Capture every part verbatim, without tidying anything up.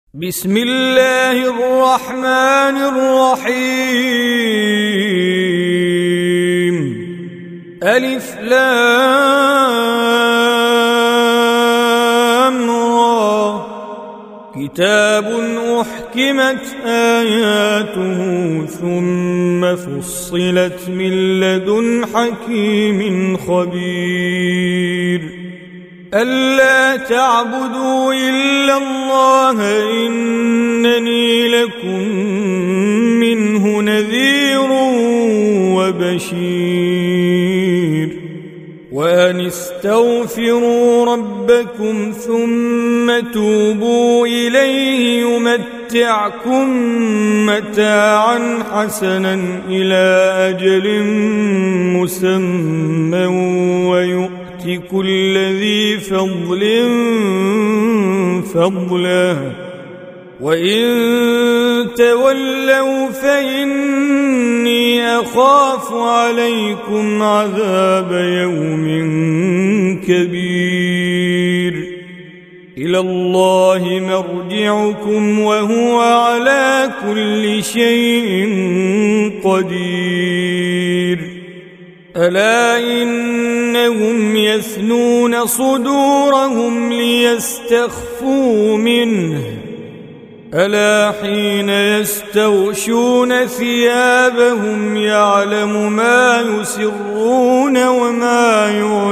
بسم الله الرحمن الرحيم. ألف لام را. كتاب أحكمت آياته ثم فصلت من لدن حكيم خبير. ألا تعبدوا إلا الله إنني لكم منه نذير وبشير. وأن استغفروا ربكم ثم توبوا إليه يمتعكم متاعا حسنا إلى أجل مسمى ويؤتي كل ذي فضل فضلا. وإن تولوا فإني أخاف عليكم عذاب يوم كبير. إلى الله مرجعكم وهو على كل شيء قدير. ألا إنهم يثنون صدورهم ليستخفوا منه. ألا حين يستغشون ثيابهم يعلم ما يسرون وما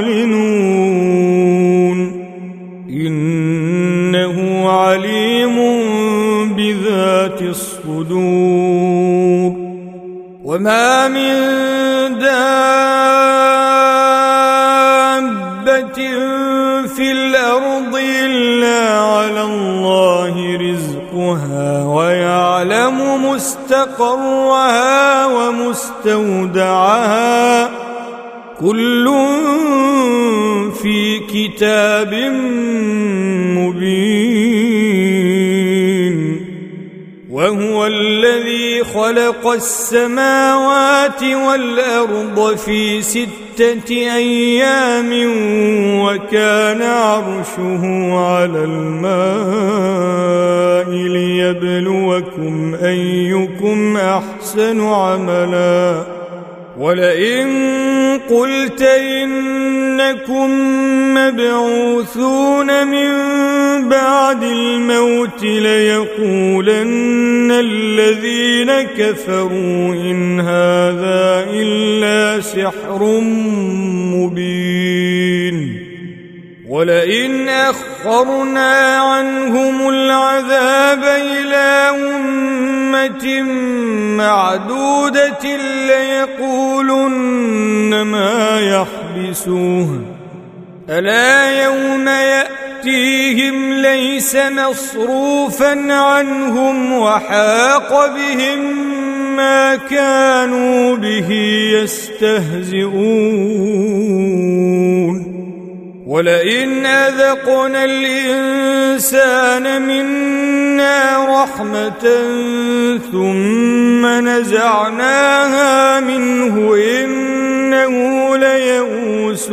يعلنون إنه عليم بذات الصدور. وما من دابة في الأرض إلا على الله رزقها ويعلم مستقرها ومستودعها كل في كتاب مبين. وهو الذي خلق السماوات والأرض في ستة أيام وكان عرشه على الماء ليبلوكم أيكم أحسن عملا. ولئن قلت إنكم مبعوثون من بعد الموت ليقولن الذين كفروا إن هذا إلا سحر مبين. ولئن أخرنا عنهم العذاب إلى أمة معدودة ليقولن ما يحبسوه. ألا يوم يأتيهم ليس مصروفا عنهم وحاق بهم ما كانوا به يستهزئون. ولئن أذقنا الإنسان منا رحمة ثم نزعناها منه إنه ليئوس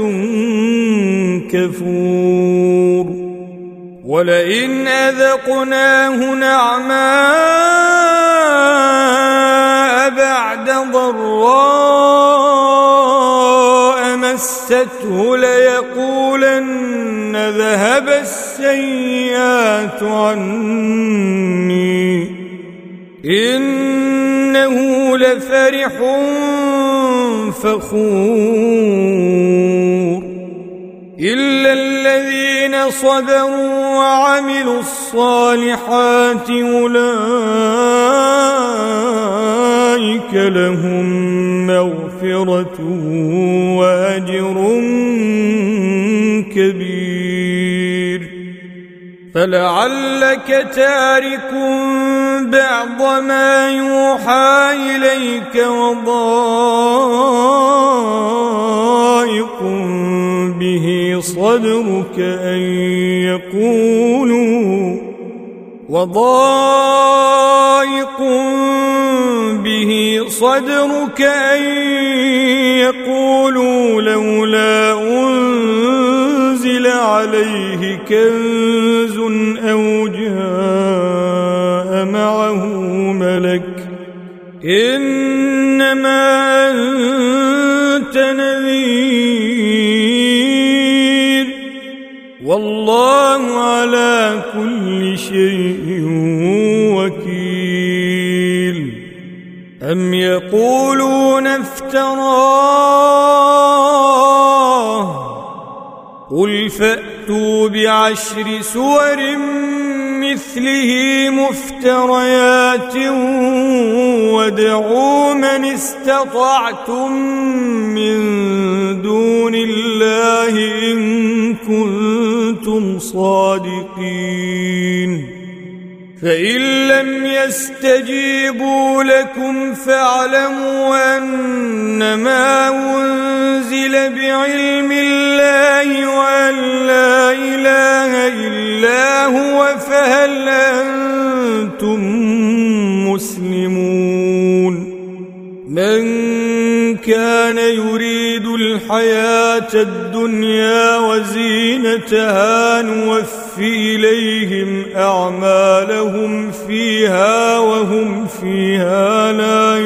كفور. ولئن أذقناه نعماء بعد ضراء مسته ليقولن ذهب السيئات عني إنه لفرح فخور. إلا الذين صبروا وعملوا الصالحات أولئك لهم مغفرة وأجر كبير. فلعلك تارك بعض ما يوحى إليك وضائق به صدرك أن يقولوا وضائق به صدرك أن يقولوا لولا أنزل عليه كنز أو جاء إنما أنت نذير والله على كل شيء وكيل أم يقولون افتراه قل فأتوا بعشر سور مثله مفتريات وادعوا من استطعتم من دون الله إن كنتم صادقين فإن لم يستجيبوا لكم فاعلموا أنما أنزل بعلم الله وأن لا إله إلا هو فهل أنتم مسلمون من كان يريد الحياة الدنيا وزينتها نوفي إليهم أعمالهم فيها وهم فيها لا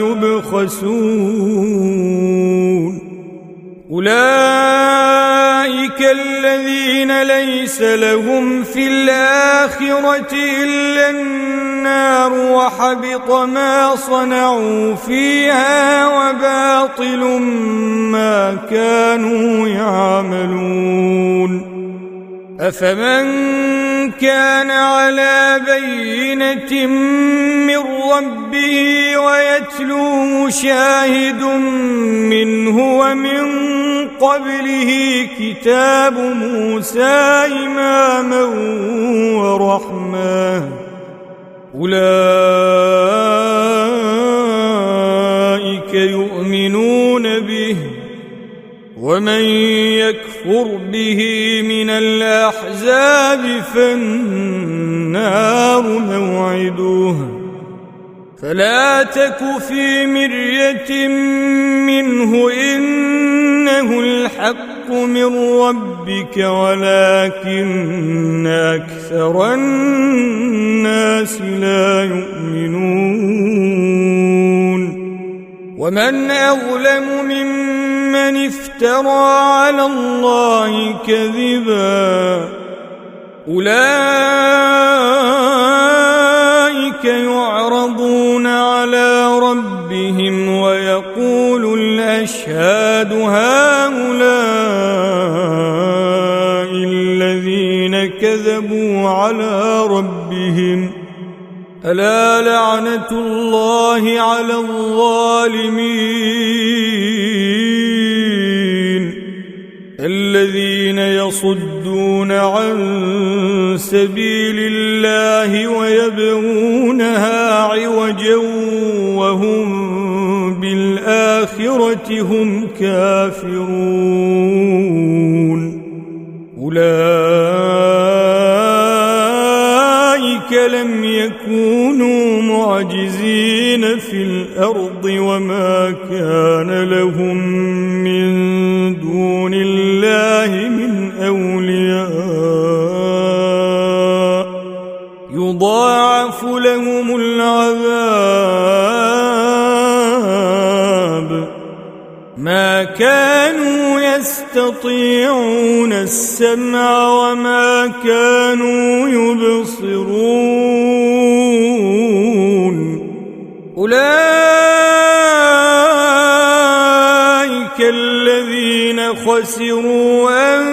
يبخسون أولئك الذين ليس لهم في الآخرة إلا النار وحبط ما صنعوا فيها وباطل ما كانوا يعملون أفمن كان على بينة من ربه ويتلوه شاهد منه ومن قبله كتاب موسى إماما ورحمة أولئك يؤمنون به ومن يكفر به من الأحزاب فالنار موعده فلا تك في مرية منه إنه الحق من ربك ولكن أكثر الناس لا يؤمنون ومن أظلم ممن افترى على الله كذبا أولئك يعرضون على ربهم ويقول الأشهاد هؤلاء الذين كذبوا على ربهم ألا لعنة الله على الظالمين الذين يصدون عن سبيل الله ويبغونها عوجا وهم بالآخرة هم كافرون أولئك لم يكونوا معجزين في الأرض وما كان لهم من دون الله من أولياء يضاعف لهم العذاب ما كانوا يستطيعون السمع وما كانوا يبصرون أولئك الذين خسروا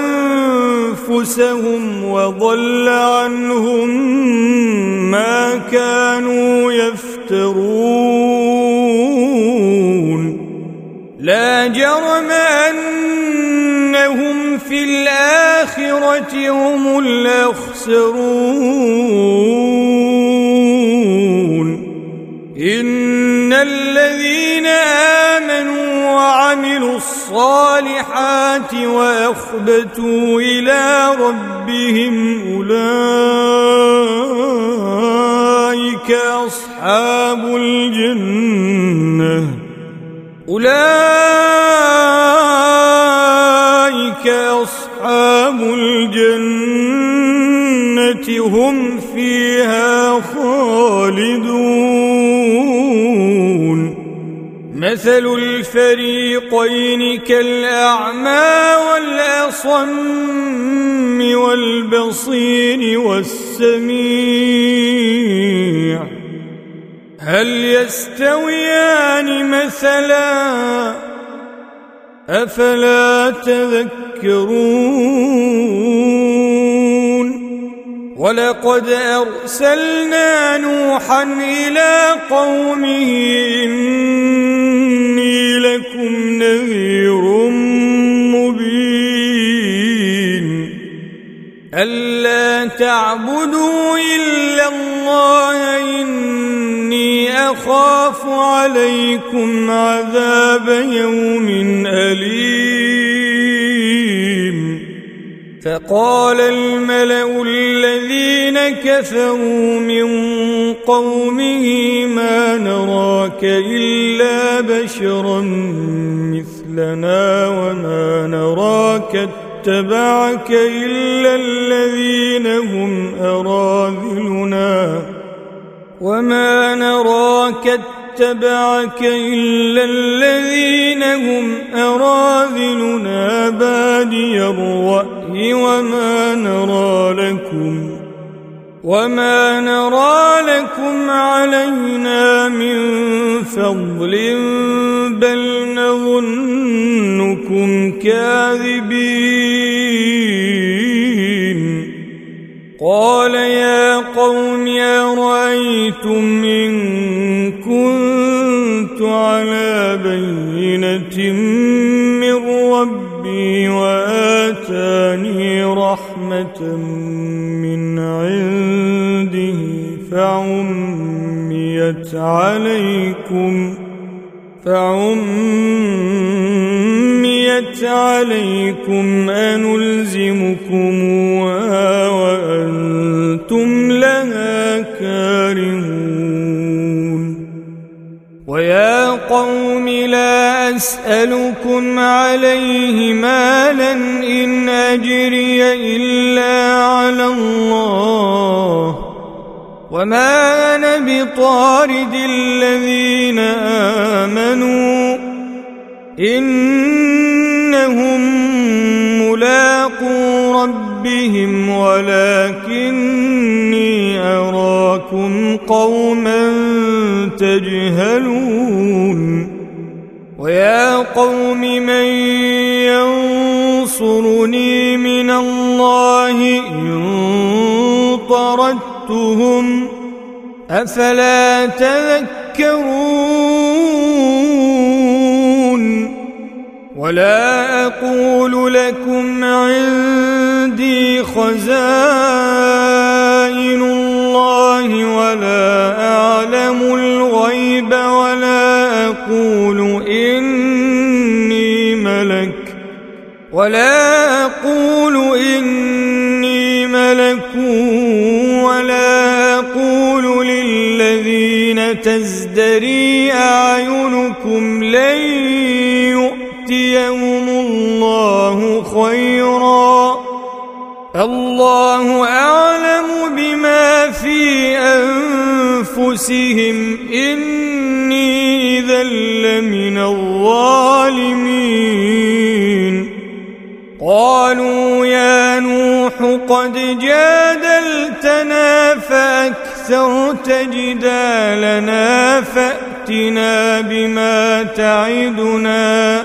أنفسهم وضل عنهم ما كانوا يفترون لا جرم أنهم في الآخرة هم الأخسرون إن الذين آمنوا وعملوا الصالحات وأخبتوا إلى ربهم أولئك أصحاب الجنة أولئك أصحاب الجنة هم فيها خالدون مثل الفريقين كالأعمى والأصم والبصير والسميع هل يستويان مثلا أفلا تذكرون ولقد أرسلنا نوحا إلى قومه إني لكم نذير مبين ألا تعبدوا إلا الله إني أخاف عليكم عذاب يوم أليم فقال الملأ الذين كفروا من قومه ما نراك إلا بشرا مثلنا وما نراك اتبعك إلا الذين هم أراذلنا وما نراك اتبعك إلا الذين هم أراذلنا بادي الرأي وما نرى لكم وما نرى لكم علينا من فضل بل نظنكم كاذبين قال يا قوم أرأيتم إن كنت على بينة من ربي وآتاني رحمة من عنده فعميت عليكم فعميت عليكم أنلزمكموها وأنتم لها كارهون ويا قوم لا أسألكم عليه مالا إن أجري إلا على الله وما أنا بطارد الذين آمنوا إنهم ملاقو ربهم ولكني أراكم قوما تجهلون ويا قوم من ينصرني من الله إن طردتهم أفلا تذكرون ولا أقول لكم عندي خزائن الله ولا أعلم الغيب ولا أقول إني ملك ولا أقول إني ملك ولا أقول للذين تزدري أعينكم لن يؤتيهم الله خيرا الله أعلم بما في أنفسهم إني إذا لمن الظالمين قالوا يا نوح قد جادلتنا فأكثرت جدالنا فأتنا بما تعدنا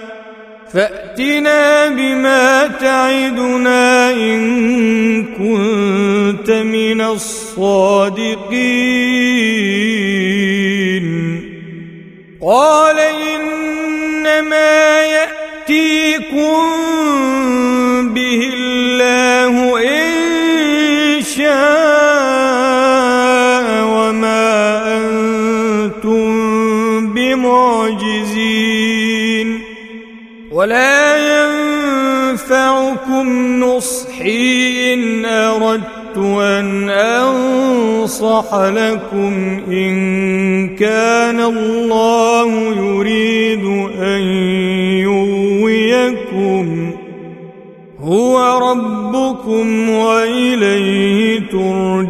فأتنا بما تعدنا إن كنت من الصادقين قال إنما يأتيكم به الله إن شاء وما أنتم بمعجزين ولا ينفعكم نصحي إن أردت أن أنصح لكم إن كان الله يريد أن يغويكم هو ربكم وإليه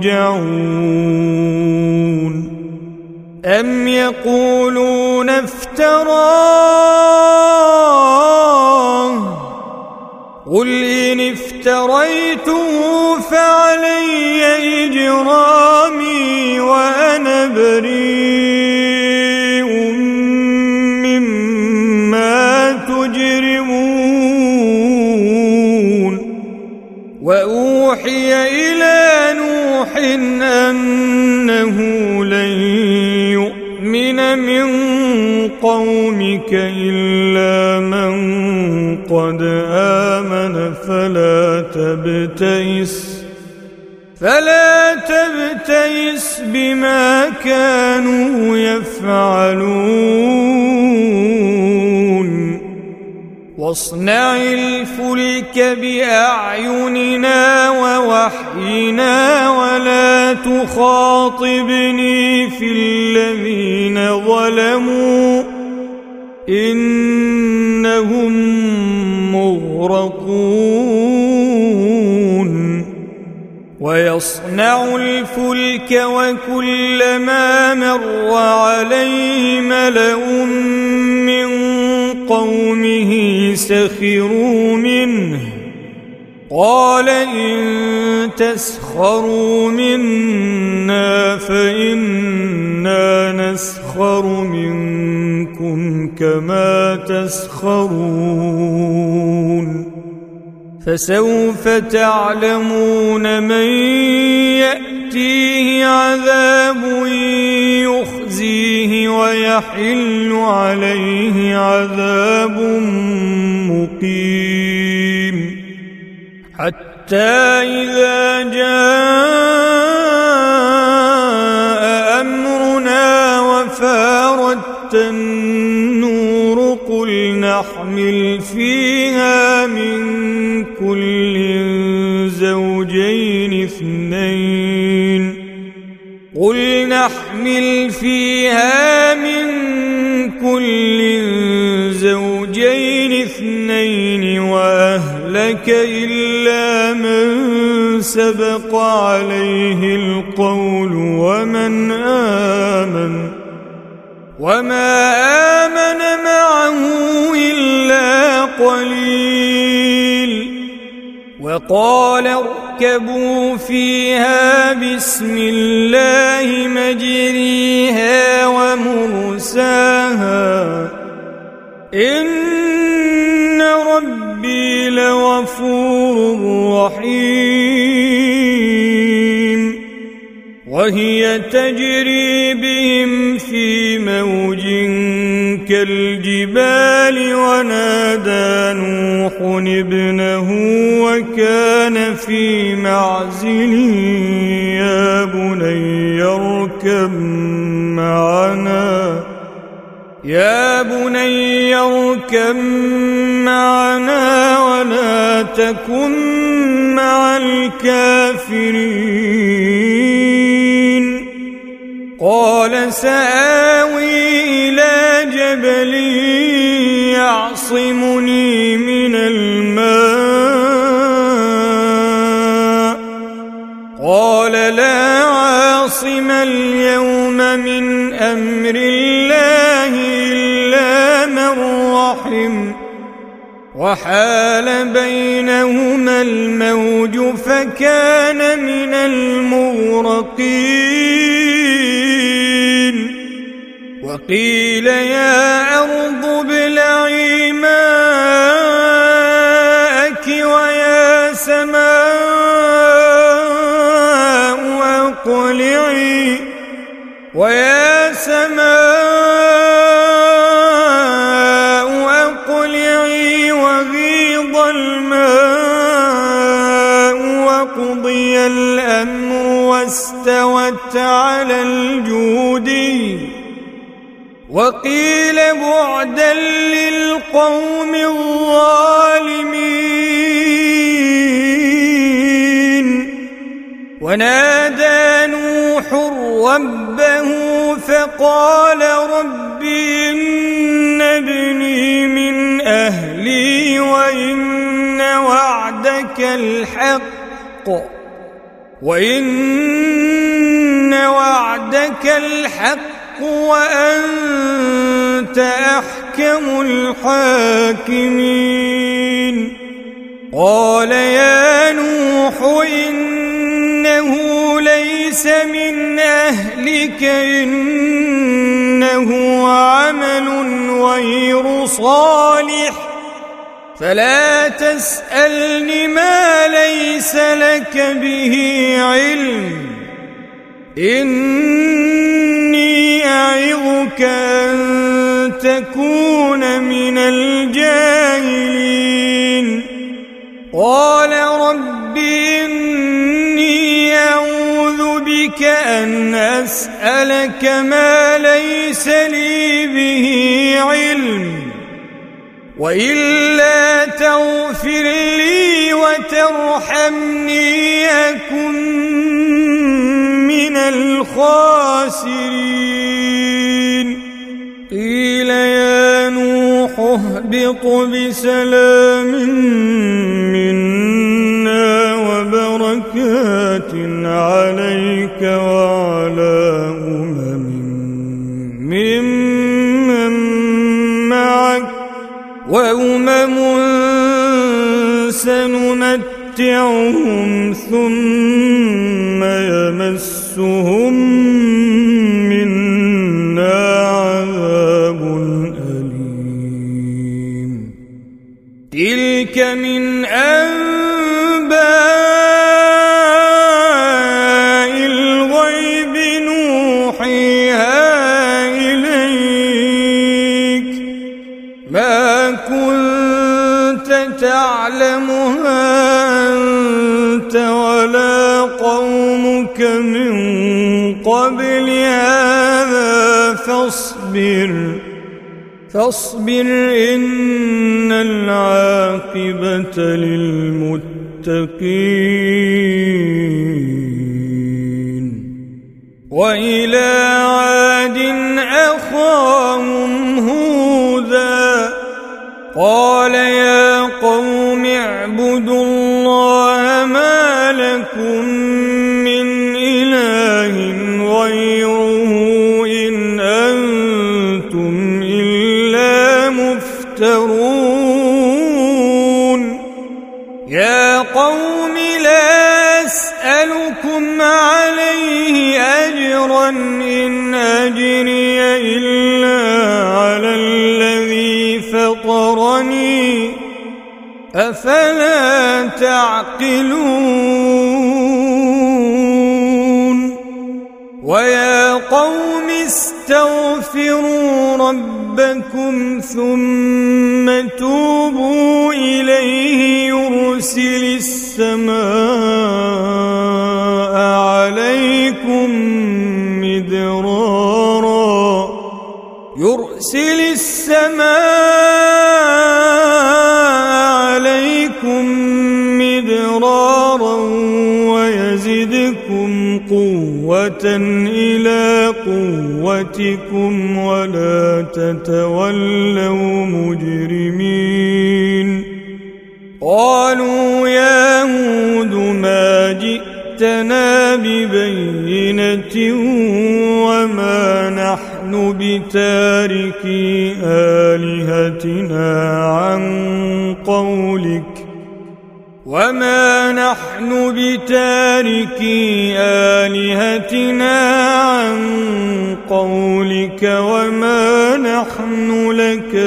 ترجعون أم يقولون افترى افتراه قل إن افتريته فعلي إجرامي وأنا بريء مما تجرمون وأوحي إلى نوح أنه لن يؤمن من قومك إلا من قد آمن فلا تبتئس فلا تبتئس بما كانوا يفعلون واصنع الفلك بأعيننا ووحينا ولا تخاطبني في الذين ظلموا إنهم مغرقون ويصنع الفلك وكلما مر عليه ملأ من قومه سخروا منه قال إن تسخروا منا فإنا نسخر منكم كما تسخرون فسوف تعلمون من يأتيه عذاب يخزيه ويحل عليه عذاب مقيم حتى إذا جاء أمرنا وفارت النور قل نحمل فيها من كل زوجين اثنين قل نحمل فيها من كل زوجين اثنين وأهلك إلا من سبق عليه القول ومن آمن وما آمن معه إلا قليل وقال اركبوا فيها بسم الله مجريها ومرساها إن ربي لغفور رحيم وهي تجري بهم في موج كالجبال ونادى نوح ابنه وكان في معزل يا بني اركب معنا يا بني اركب معنا ولا تكن مع الكافرين قال سآوي إلى جبل يعصمني من الماء قال لا عاصم اليوم من أمر الله إلا من رحم وحال بينهما الموج فكان من المغرقين وقيل يا أرض ابلعي ماءك ويا سماء أقلعي ويا سماء أقلعي وغيض الماء وقضي الأمر واستوت على الجودي وقيل بعدا للقوم الظالمين ونادى نوح ربه فقال رب إن ابني من أهلي وإن وعدك الحق وإن وعدك الحق وأنت وأنت أحكم الحاكمين. قال يا نوح إنه ليس من أهلك إنه عمل غير صالح فلا تسألني ما ليس لك به علم إني أعظك أن تكون من الجاهلين. قال رب إني أعوذ بك أن أسألك ما ليس لي به علم وإلا تغفر لي وترحمني أكن من الخاسرين. قيل يا نوح اهبط بسلام منا وبركات عليك وعلى أمم ممن معك وأمم سنمتعهم ثم يمسهم منا عذاب أليم. تلك من أنباء الغيب نوحيها إليك ما كنت تعلمها أنت ولا قومك من قبل هذا فاصبر فاصبر إن العاقبة للمتقين. وإلى عاد أخاهم هودا قال يا قوم اعبدوا الله ما لكم من إله غيره إن أنتم إلا مفترون. يا قوم لا أسألكم عليه أجرا إن أجري إلا على الذي فطرني أفلا تعقلون. ويا قوم استغفروا ربكم ثم توبوا إليه يرسل السماء عليكم مدرارا يرسل السماء عليكم مدرارا ويزدكم قوة إلى قوتكم ولا تتولوا مجرمين. قالوا يا هود ما جئتنا ببينة وما نحن بتاركي آلهتنا عن قولك وما نحن بتاركي آلهتنا عن قولك وما نحن لك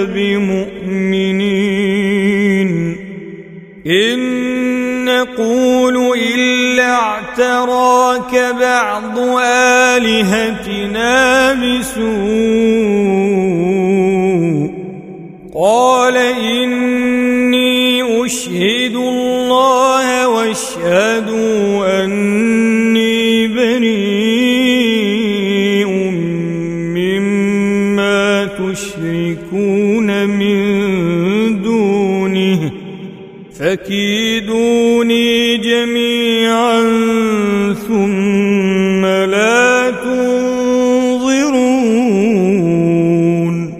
بمؤمنين. إن نقول إلا اعتراك بعض آلهتنا بسوء. قال إني أشهد الله واشهدوا أني بريء مما تشركون من دونه فكيدوني جميعا ثم لا تنظرون.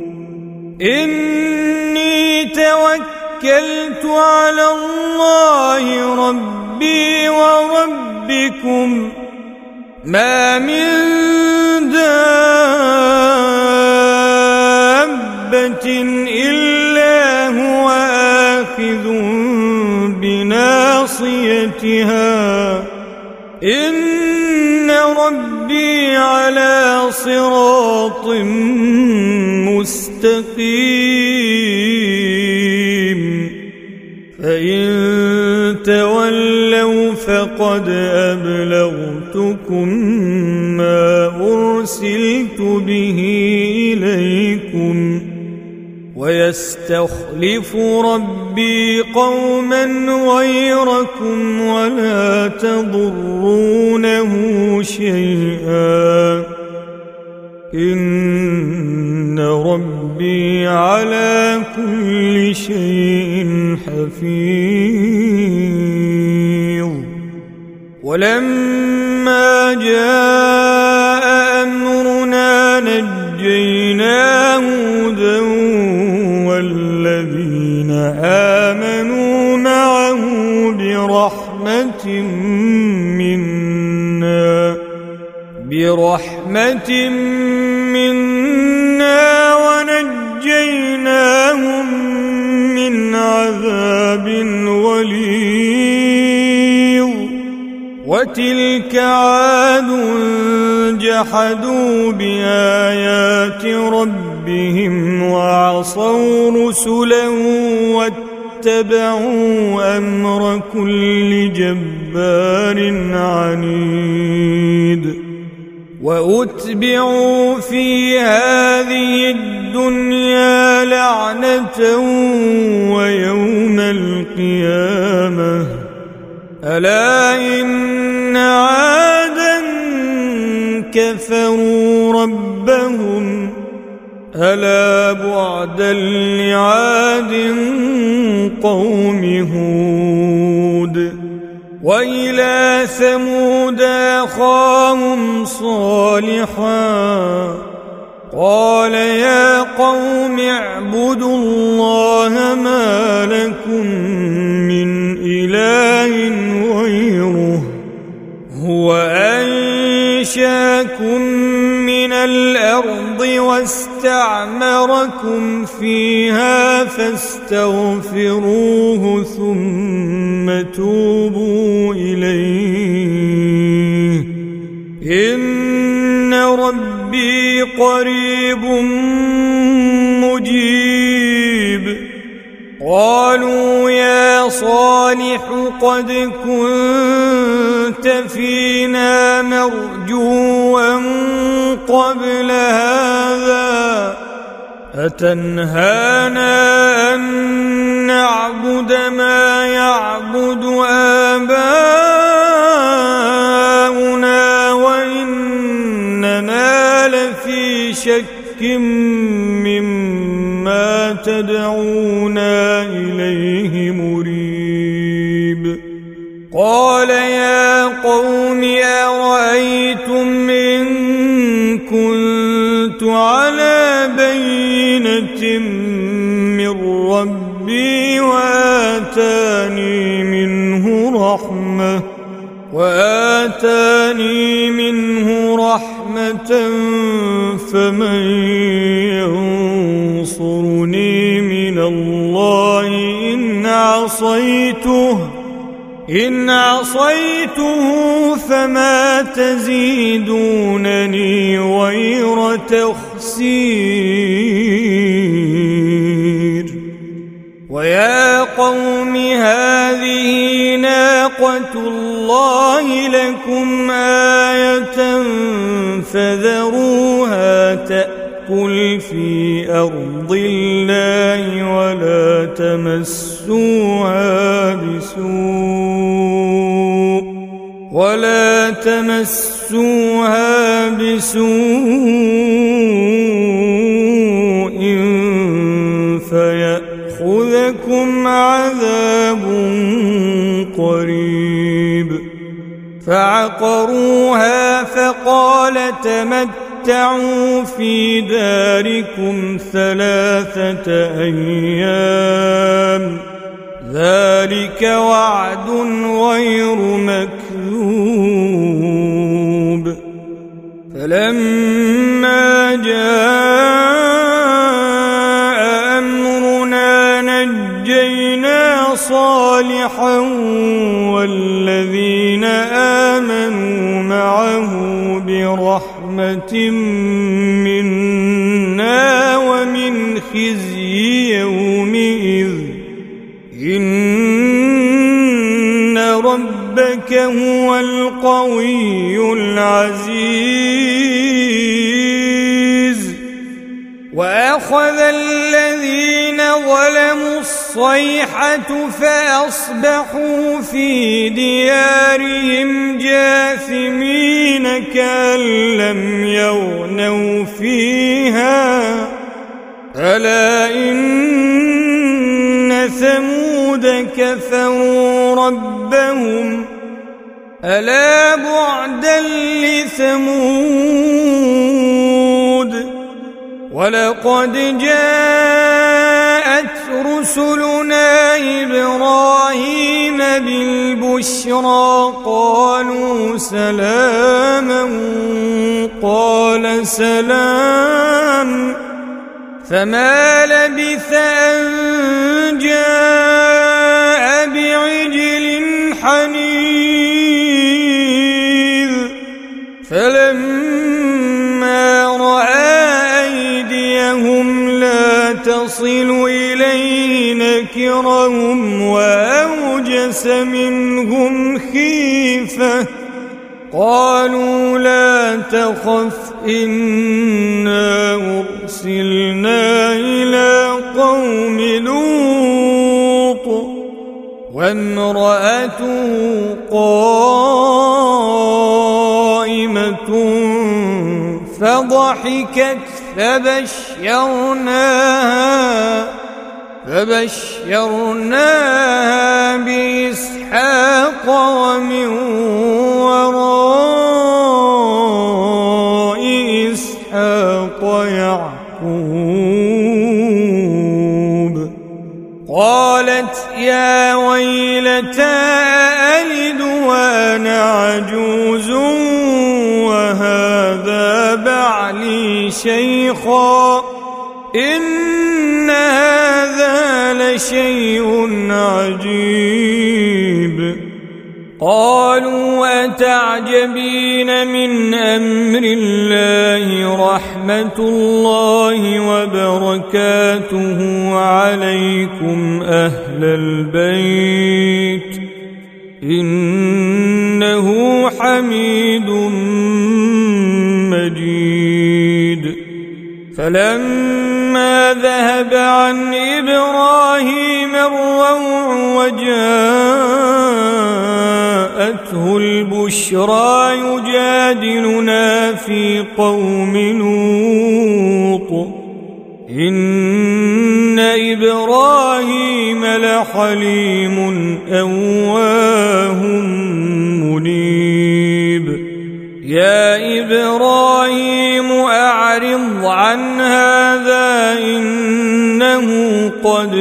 إني توكلت على الله ربي وربكم ما من دابة إلا هو آخذ بناصيتها إن ربي على صراط مستقيم فإن تولوا فقد أبلغتكم ما أرسلت به إليكم ويستخلف ربي قوما غيركم ولا تضرونه شيئا إن ربي على كل شيء حفيظ ولما جاء أمرنا نجينا هودا والذين آمنوا معه برحمة منا برحمة منا ونجيناهم من عذاب غليظ وتلك عاد جحدوا بآيات ربهم وعصوا رسله واتبعوا أمر كل جبار عنيد وأتبعوا في هذه الدنيا لعنة ويوم القيامة ألا إن عادا كفروا ربهم ألا بعدا لعاد قوم هود وإلى ثمود أخاهم صالحا قال يا قوم اعبدوا الله ما لكم من إله غيره هو أنشاكم من الأرض واستعمركم فيها فاستغفروه ثم توبوا إليه إن ربي قريب مجيب قالوا يا صالح قد كنت فينا مرجوا قبل هذا أتنهانا أن نعبد ما يعبد آباؤنا وإننا لفي شك مما تدعونا إليه مريب قال يا قوم أرأيتم إن كنت على بينة من ربي وآتاني منه رحمة وآتاني منه رحمة فمن ينصرني من الله إن عصيته إن عصيته فما تزيدونني غير تخسير ويا قوم هذه ناقة الله لكم آية فذروها تأكل في أرض الله ولا تمسوها بسوء ولا تمسوها بسوء فيأخذكم عذاب قريب فعقروها فقال تمتعوا في داركم ثلاثة أيام ذلك وعد غير مكذوب فلما جاء برحمة منا ومن خزي يومئذ إن ربك هو القوي العزيز وأخذ الذين ظلموا الصيحة فأصبحوا في ديارهم جاثمين كأن لم يغنوا فيها ألا إن ثمود كفروا ربهم ألا بعدا لثمود ولقد جاءت رسلنا إبراهيم بالبشرى قالوا سلاما قال سلام فما لبث أن جاء بعجل حنيذ فلما رأى أيديهم لا تصل إليه نكرهم وأوجس منهم خيفة قالوا لا تخف إنا أرسلنا إلى قوم لوط وامرأته قائمة فضحكت فبشرناها فبشرناها بإسحاق ومن وراء إسحاق يعقوب قالت يا ويلتى ألد وأنا عجوز وهذا بعلي شيخا إن هذا لشيء عجيب قالوا أتعجبين من أمر الله رحمة الله وبركاته عليكم أهل البيت إنه حميد مجيد فلما ذهب عن إبراهيم الروع وجاءته البشرى يجادلنا في قوم لوط إن إبراهيم لحليم أواه منيب يا إبراهيم أعرض عن هذا إنه قد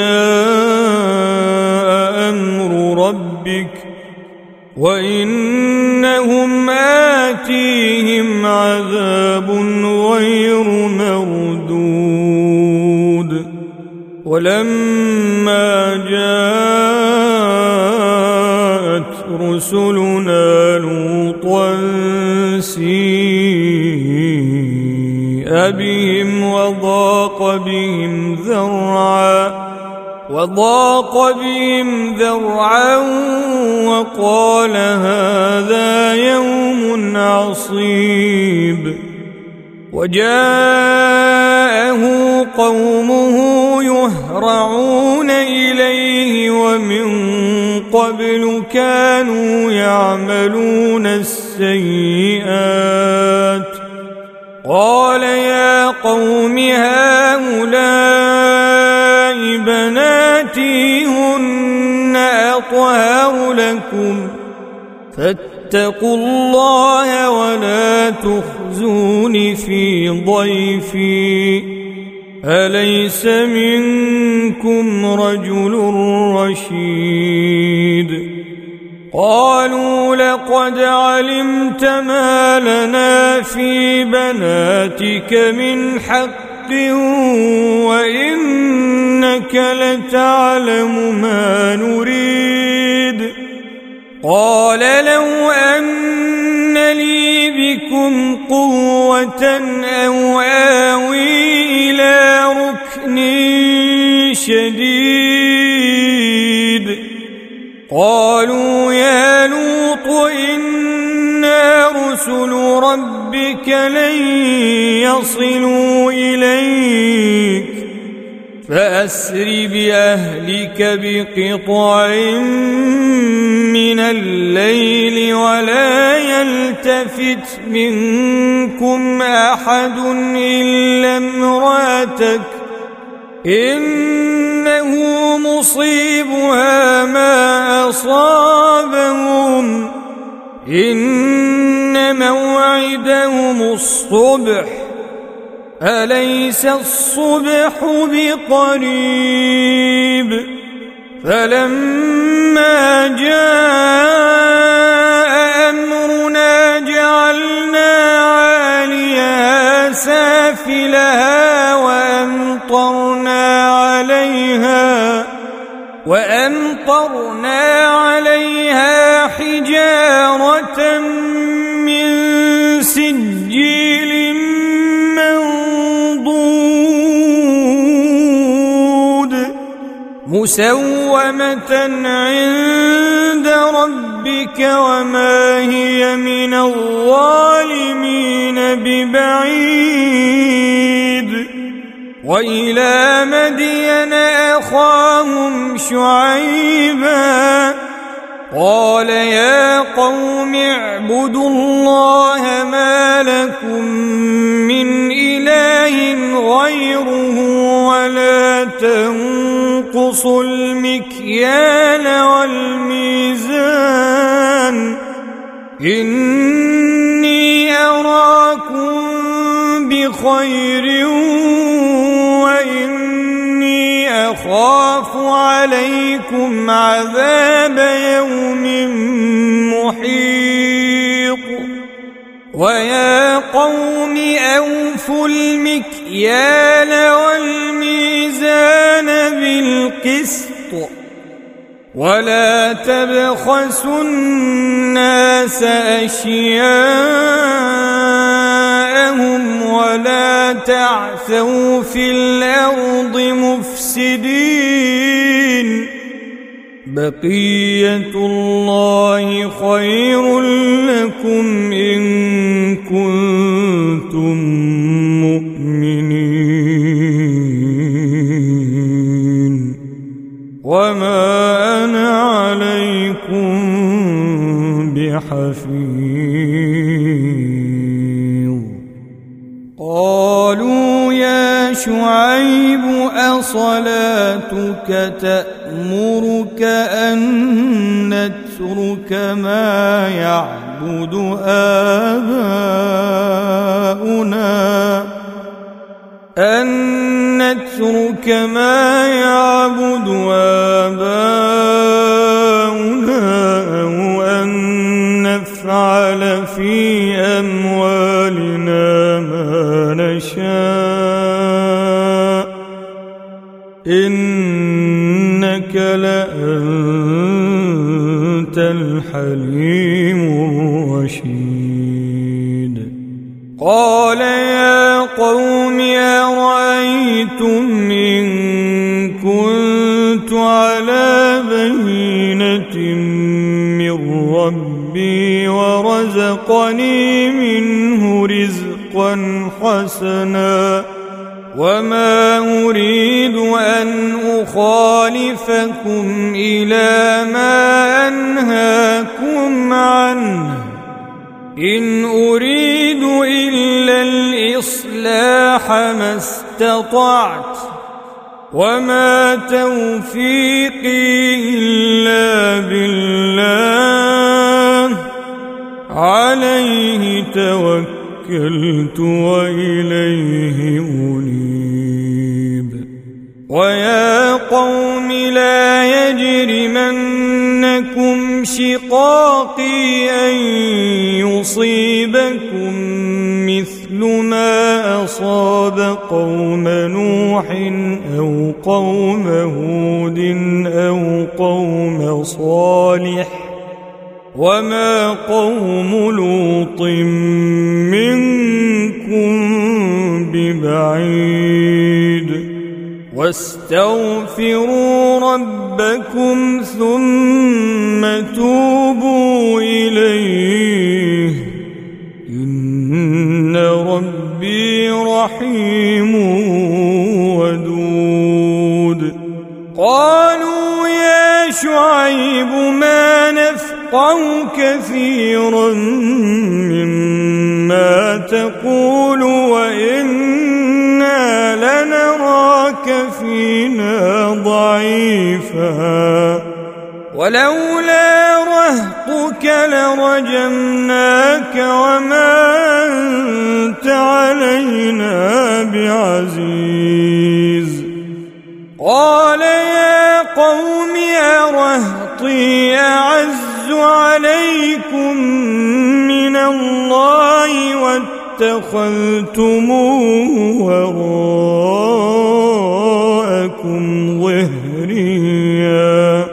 جاء أمر ربك وإنهم آتيهم عذاب غير مردود ولما جاءت رسلنا لوطا سيء بهم وضاق بهم ذرعا وضاق بهم ذرعا وقال هذا يوم عصيب وجاءه قومه يهرعون إليه ومن قبل كانوا يعملون السيئات قال يا قوم هؤلاء بناتي هن أطهر لكم فاتقوا الله ولا تخزون في ضيفي أليس منكم رجل رشيد قالوا لقد علمت ما لنا في بناتك من حق وإنك لتعلم ما نريد قال لو أن لي بكم قوة أو آوي إلى ركن شديد قالوا يا لوط إنا رسل ربك لن يصلوا إليك فأسر بأهلك بقطع من الليل ولا يلتفت منكم أحد إلا امرأتك إنه مصيبها ما أصابهم إن موعدهم الصبح أليس الصبح بقريب فلما جاء أمرنا جعلنا عاليها سافلها وأمطرنا عليها وأمطرنا عليها حجارة من سجيل مسومة عند ربك وما هي من الظالمين ببعيد وإلى مدين أخاهم شعيبا قال يا قوم اعبدوا الله ما لكم من إله غيره ولا تنقصوا المكيال والميزان إني أراكم بخير وإني أخاف عليكم عذاب يوم محيط ويا قوم أوفوا المكيال والميزان بالقسط ولا تبخسوا الناس أشياءهم ولا تعثوا في الأرض مفسدين بقية الله خير لكم إن كنتم مؤمنين وما أنا عليكم بحفيظ قالوا يا شعيب أصلاتك تأمرك أن نترك ما يعبد آباؤنا أن نترك ما يعبد آباؤنا أو أن نفعل في أموالنا ما نشاء إنك لأنت الحليم الرشيد قال يا قوم أرأيتم إن كنت على بينة من ربي ورزقني منه رزقا حسنا وما أريد أن أخالفكم إلى ما أنهاكم عنه إن أريد إلا الإصلاح ما استطعت وما توفيقي إلا بالله عليه توكلت وإليه أنيب ويا قوم لا يجرمنكم شقاقي أن يصيبكم مثل ما أصاب قوم نوح أو قوم هود أو قوم صالح وما قوم لوط واستغفروا ربكم ثم توبوا إليه إن ربي رحيم ودود. قالوا يا شعيب ما نفقه كثيرا مما تقول وإنا لنراك فينا ضعيفا ولولا رهطك لرجمناك وما أنت علينا بعزيز. قال يا قوم أرهطي أعز عليكم من الله واتخذتموه وراءكم ظهريا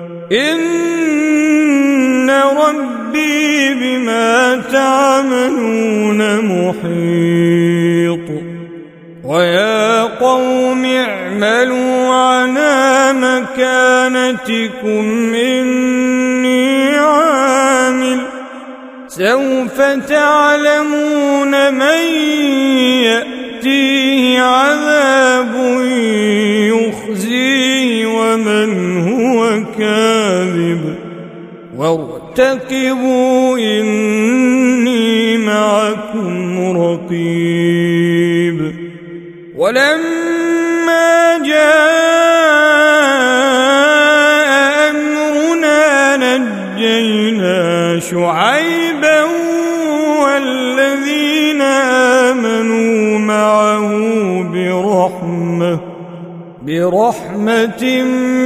إن ربي بما تعملون محيط. ويا قوم اعملوا على مكانتكم إني عامل سوف تعلمون من يأتيه عذاب يخزيه ومن هو كاذب وارتقبوا إني معكم رقيب. ولما جاء أمرنا نجينا شعيبا والذين آمنوا معه برحمة برحمة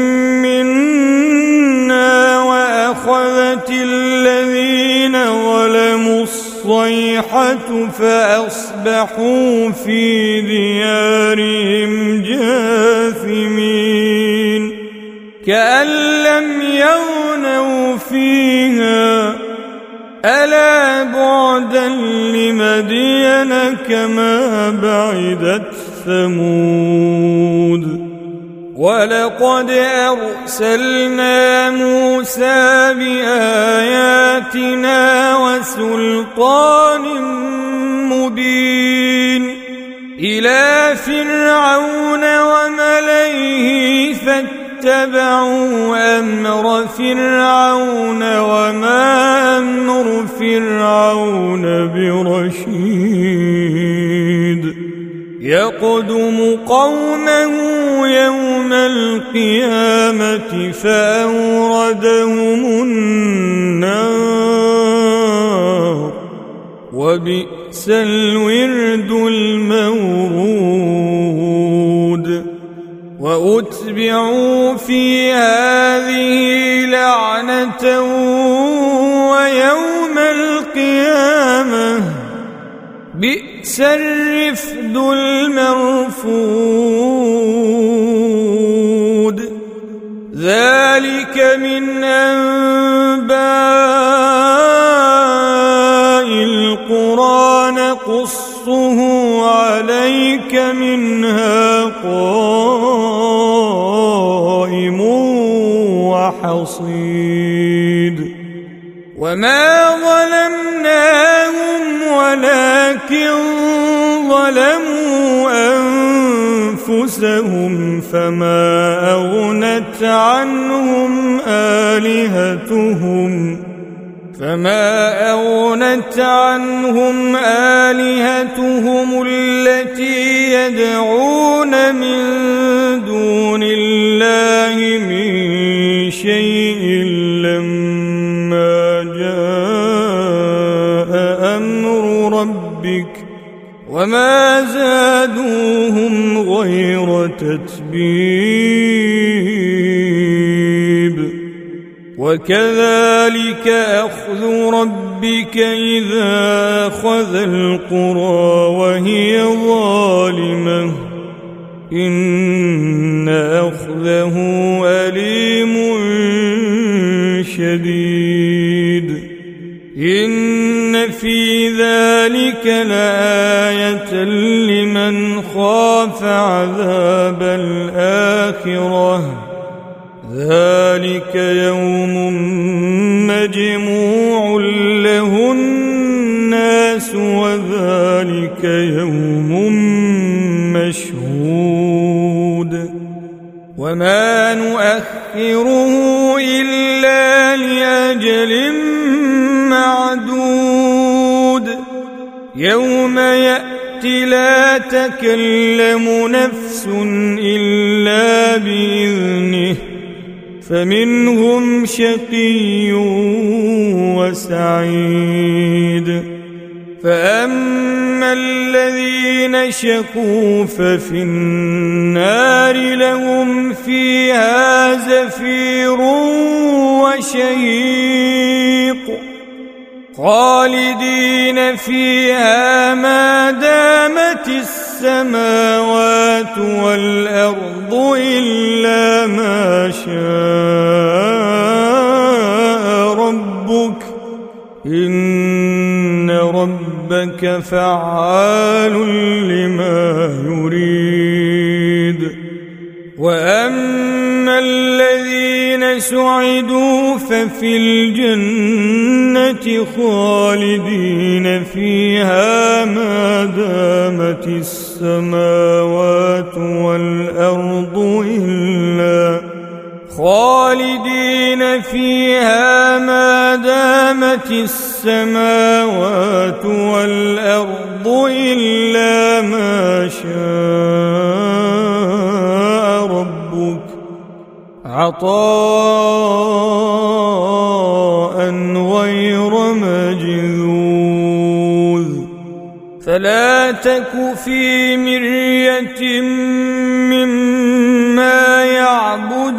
منا وأخذت الذين ظلموا الصيحة فأصبحوا في ديارهم جاثمين كأن لم يغنوا فيها ألا بعدا لمدين كما بعدت ثمود. ولقد أرسلنا موسى بآياتنا وسلطان مبين إلى فرعون وملئه فاتبعوا أمر فرعون وما أمر فرعون برشيد. يقدم قومه يوم القيامة فأوردهم النار وبئس الورد المورود. وأتبعوا في هذه لعنة ويوم القيامة بئس الرفد المرفود. ذلك من أنباء القرى نقصه عليك منها قائم وحصيد. وما ظلمناهم ولكن ظلموا أنفسهم فما أغنت عنهم آلهتهم فما أغنت عنهم آلهتهم التي يدعون من دون الله من شيء لما جاء أمر ربك وما زادوهم غير تتبيب. وكذلك أخذ ربك إذا أخذ القرى وهي ظالمة إن أخذه أليم شديد. إن إن في ذلك لآية لمن خاف عذاب الآخرة ذلك يوم مجموع له الناس وذلك يوم مشهود وما نؤخره إلا لأجل معدود يوم يأتي لا تكلم نفس إلا بإذنه فمنهم شقي وسعيد فأما الذين شقوا ففي النار لهم فيها زفير وشهيق خالدين فيها ما دامت السماوات والأرض إلا ما شاء ربك إن ربك فعال لما يريد وأما الذين سعدوا ففي الجنة خالدين فيها ما دامت السماوات والأرض إلا خالدين فيها ما دامت السماوات والأرض إلا ما شاء ربك عطاء غير مجذوذ فلا تك في مرية مما يعبد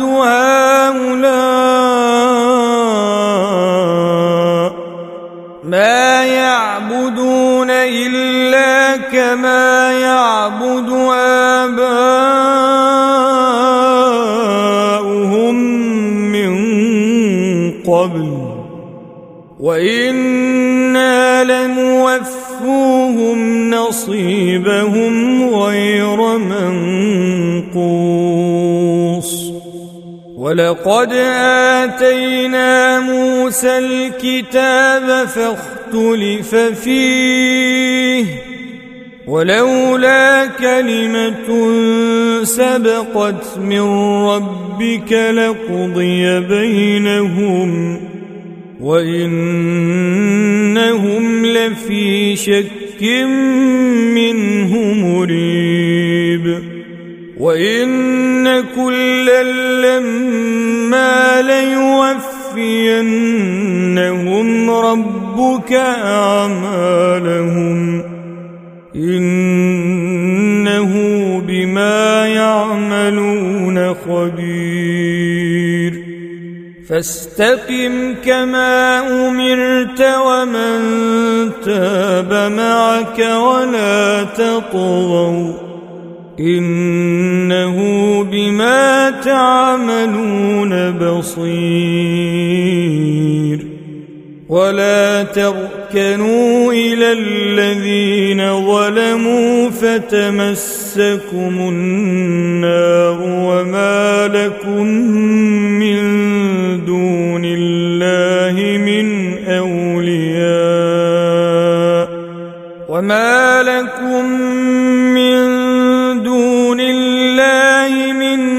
هؤلاء ما يعبدون إلا كما يعبد آباؤهم من قبل وإنا لنوفوهم نصيبهم غير منقوص ولقد آتينا موسى الكتاب فاختلف فيه ولولا كلمة سبقت من ربك لقضي بينهم وإنهم لفي شك منه مريب وإن كلا لما ليوفينهم ربك أعمالهم إنه بما يعملون خبير فاستقم كما أمرت ومن تاب معك ولا تطغوا إنه بما تعملون بصير ولا تركنوا إلى الذين ظلموا فتمسكم النار وما لكم من دون الله من أولياء وما لكم من دون الله من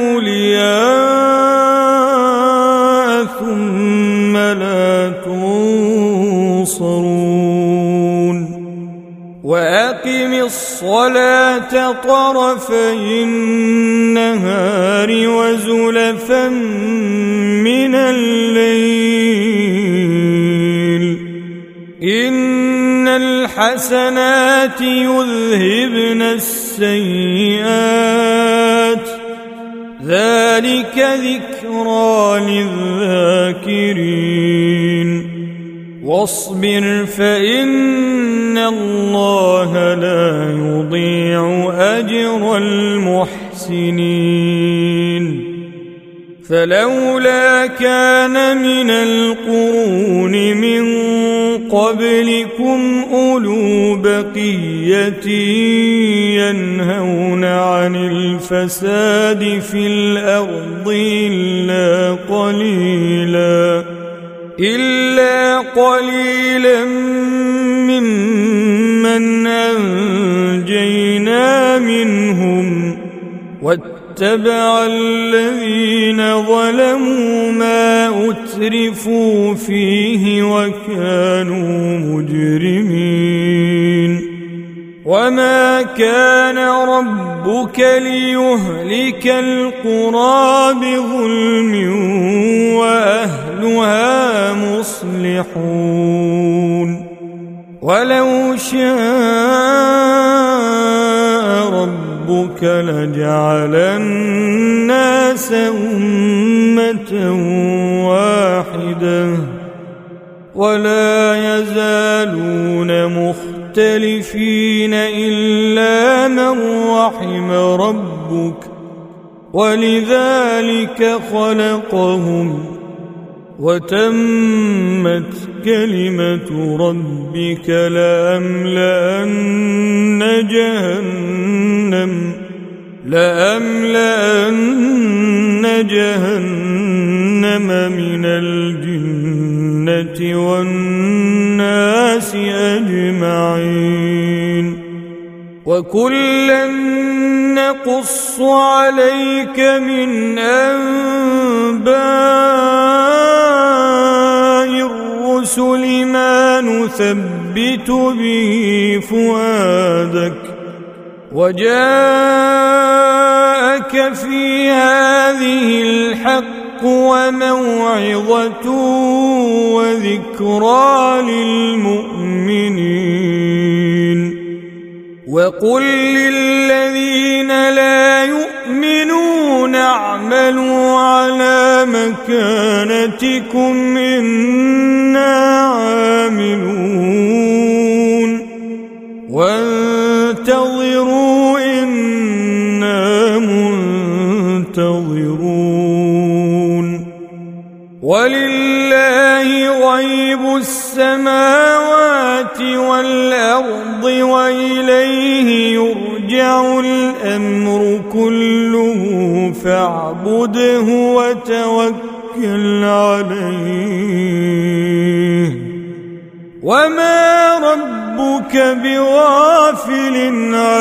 أولياء ثم لا تنصرون وأقم الصلاة طرفي النهار وزلفا من الليل إن الحسنات يذهبن السيئات ذلك ذكرى للذاكرين واصبر فإن الله لا يضيع أجر المحسنين فلولا كان من القرون من قبلكم أولو بقية ينهون عن الفساد في الأرض إلا قليلا إلا قليلا ممن أنجينا منهم واتبع الذين ظلموا ما أترفوا فيه وكانوا مجرمين وما كان ربك ليهلك القرى بظلم وأهلها مصلحون ولو شاء ربك لجعل الناس أمة واحدة ولا يزالون مختلفين إلا من رحم ربك ولذلك خلقهم وتمت كلمة ربك لأملأن جهنم لأملأن جهنم من الجنة والناس أجمعين وكلا نقص عليك من أنباء الرسل ما نثبت به فؤادك وجاءك في هذه الحق وموعظة وذكرى للمؤمنين وقل للذين لا يؤمنون اعملوا على مكانتكم إنا عاملون وانتظروا إنا منتظرون ولله غيب السماوات والأرض وإليه يرجع الأمر كله فاعبده وتوكل عليه وما ربك بغافل